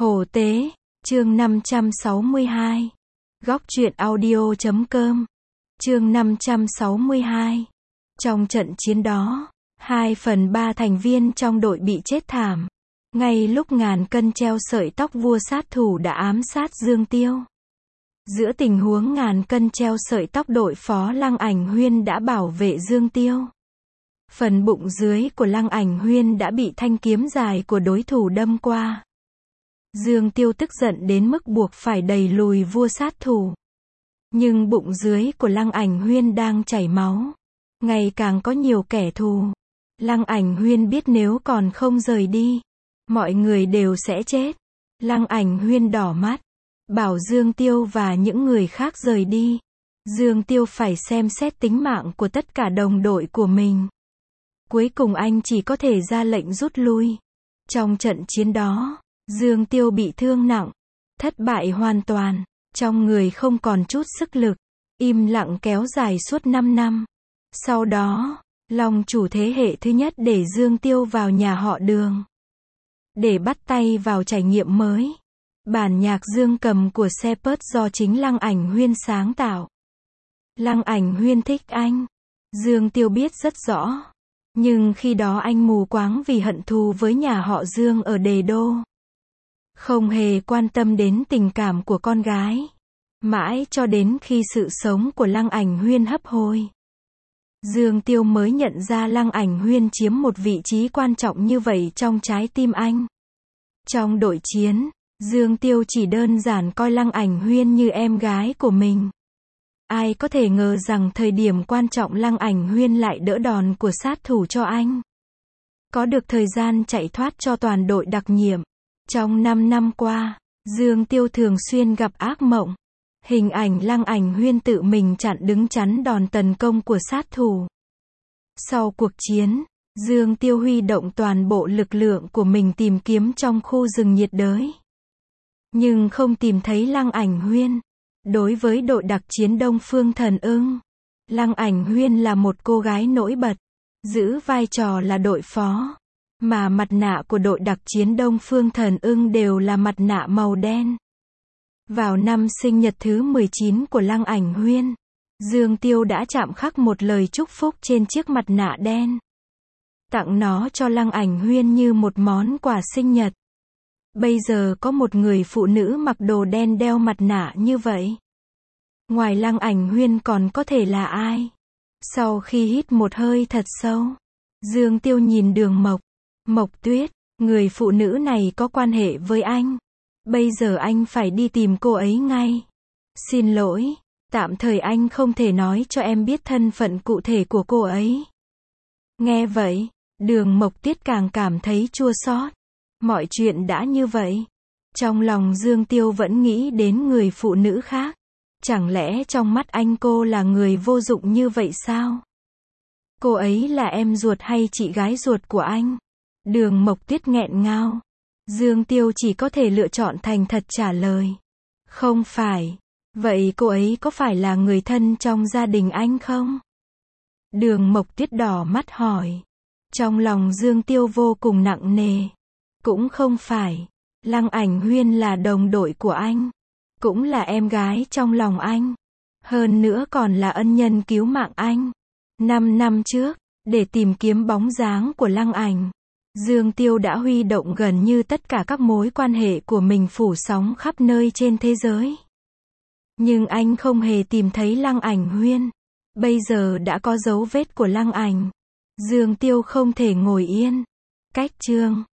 Hồ Tế, chương 562. Góc truyện audio.com. Chương 562. Trong trận chiến đó, 2/3 thành viên trong đội bị chết thảm. Ngay lúc ngàn cân treo sợi tóc vua sát thủ đã ám sát Dương Tiêu. Giữa tình huống ngàn cân treo sợi tóc, đội phó Lăng Ảnh Huyên đã bảo vệ Dương Tiêu. Phần bụng dưới của Lăng Ảnh Huyên đã bị thanh kiếm dài của đối thủ đâm qua. Dương Tiêu tức giận đến mức buộc phải đẩy lùi vua sát thủ. Nhưng bụng dưới của Lăng Ảnh Huyên đang chảy máu. Ngày càng có nhiều kẻ thù. Lăng Ảnh Huyên biết nếu còn không rời đi, mọi người đều sẽ chết. Lăng Ảnh Huyên đỏ mắt, bảo Dương Tiêu và những người khác rời đi. Dương Tiêu phải xem xét tính mạng của tất cả đồng đội của mình. Cuối cùng anh chỉ có thể ra lệnh rút lui. Trong trận chiến đó, Dương Tiêu bị thương nặng, thất bại hoàn toàn, trong người không còn chút sức lực, im lặng kéo dài suốt 5 năm. Sau đó, Long Chủ thế hệ thứ nhất để Dương Tiêu vào nhà họ Đường, để bắt tay vào trải nghiệm mới. Bản nhạc Dương Cầm của Shepard do chính Lăng Ảnh Huyên sáng tạo. Lăng Ảnh Huyên thích anh, Dương Tiêu biết rất rõ. Nhưng khi đó anh mù quáng vì hận thù với nhà họ Dương ở Đề Đô. Không hề quan tâm đến tình cảm của con gái. Mãi cho đến khi sự sống của Lăng Ảnh Huyên hấp hối, Dương Tiêu mới nhận ra Lăng Ảnh Huyên chiếm một vị trí quan trọng như vậy trong trái tim anh. Trong đội chiến, Dương Tiêu chỉ đơn giản coi Lăng Ảnh Huyên như em gái của mình. Ai có thể ngờ rằng thời điểm quan trọng Lăng Ảnh Huyên lại đỡ đòn của sát thủ cho anh. Có được thời gian chạy thoát cho toàn đội đặc nhiệm. Trong 5 năm qua, Dương Tiêu thường xuyên gặp ác mộng. Hình ảnh Lăng Ảnh Huyên tự mình đứng chắn đòn tấn công của sát thủ. Sau cuộc chiến, Dương Tiêu huy động toàn bộ lực lượng của mình tìm kiếm trong khu rừng nhiệt đới. Nhưng không tìm thấy Lăng Ảnh Huyên. Đối với đội đặc chiến Đông Phương Thần Ưng, Lăng Ảnh Huyên là một cô gái nổi bật, giữ vai trò là đội phó. Mà mặt nạ của đội đặc chiến Đông Phương Thần Ưng đều là mặt nạ màu đen. Vào năm sinh nhật thứ 19 của Lăng Ảnh Huyên, Dương Tiêu đã chạm khắc một lời chúc phúc trên chiếc mặt nạ đen. Tặng nó cho Lăng Ảnh Huyên như một món quà sinh nhật. Bây giờ có một người phụ nữ mặc đồ đen đeo mặt nạ như vậy. Ngoài Lăng Ảnh Huyên còn có thể là ai? Sau khi hít một hơi thật sâu, Dương Tiêu nhìn Đường Mộc Tuyết, người phụ nữ này có quan hệ với anh. Bây giờ anh phải đi tìm cô ấy ngay. Xin lỗi, tạm thời anh không thể nói cho em biết thân phận cụ thể của cô ấy. Nghe vậy, Đường Mộc Tuyết càng cảm thấy chua xót. Mọi chuyện đã như vậy. Trong lòng Dương Tiêu vẫn nghĩ đến người phụ nữ khác. Chẳng lẽ trong mắt anh cô là người vô dụng như vậy sao? Cô ấy là em ruột hay chị gái ruột của anh? Đường Mộc Tuyết nghẹn ngào. Dương Tiêu chỉ có thể lựa chọn thành thật trả lời. Không phải. Vậy cô ấy có phải là người thân trong gia đình anh không? Đường Mộc Tuyết đỏ mắt hỏi. Trong lòng Dương Tiêu vô cùng nặng nề. Cũng không phải. Lăng Ảnh Huyên là đồng đội của anh. Cũng là em gái trong lòng anh. Hơn nữa còn là ân nhân cứu mạng anh. 5 năm trước, để tìm kiếm bóng dáng của Lăng Ảnh, Dương Tiêu đã huy động gần như tất cả các mối quan hệ của mình phủ sóng khắp nơi trên thế giới. Nhưng anh không hề tìm thấy Lăng Ảnh Huyên. Bây giờ đã có dấu vết của Lăng Ảnh. Dương Tiêu không thể ngồi yên. Cách chương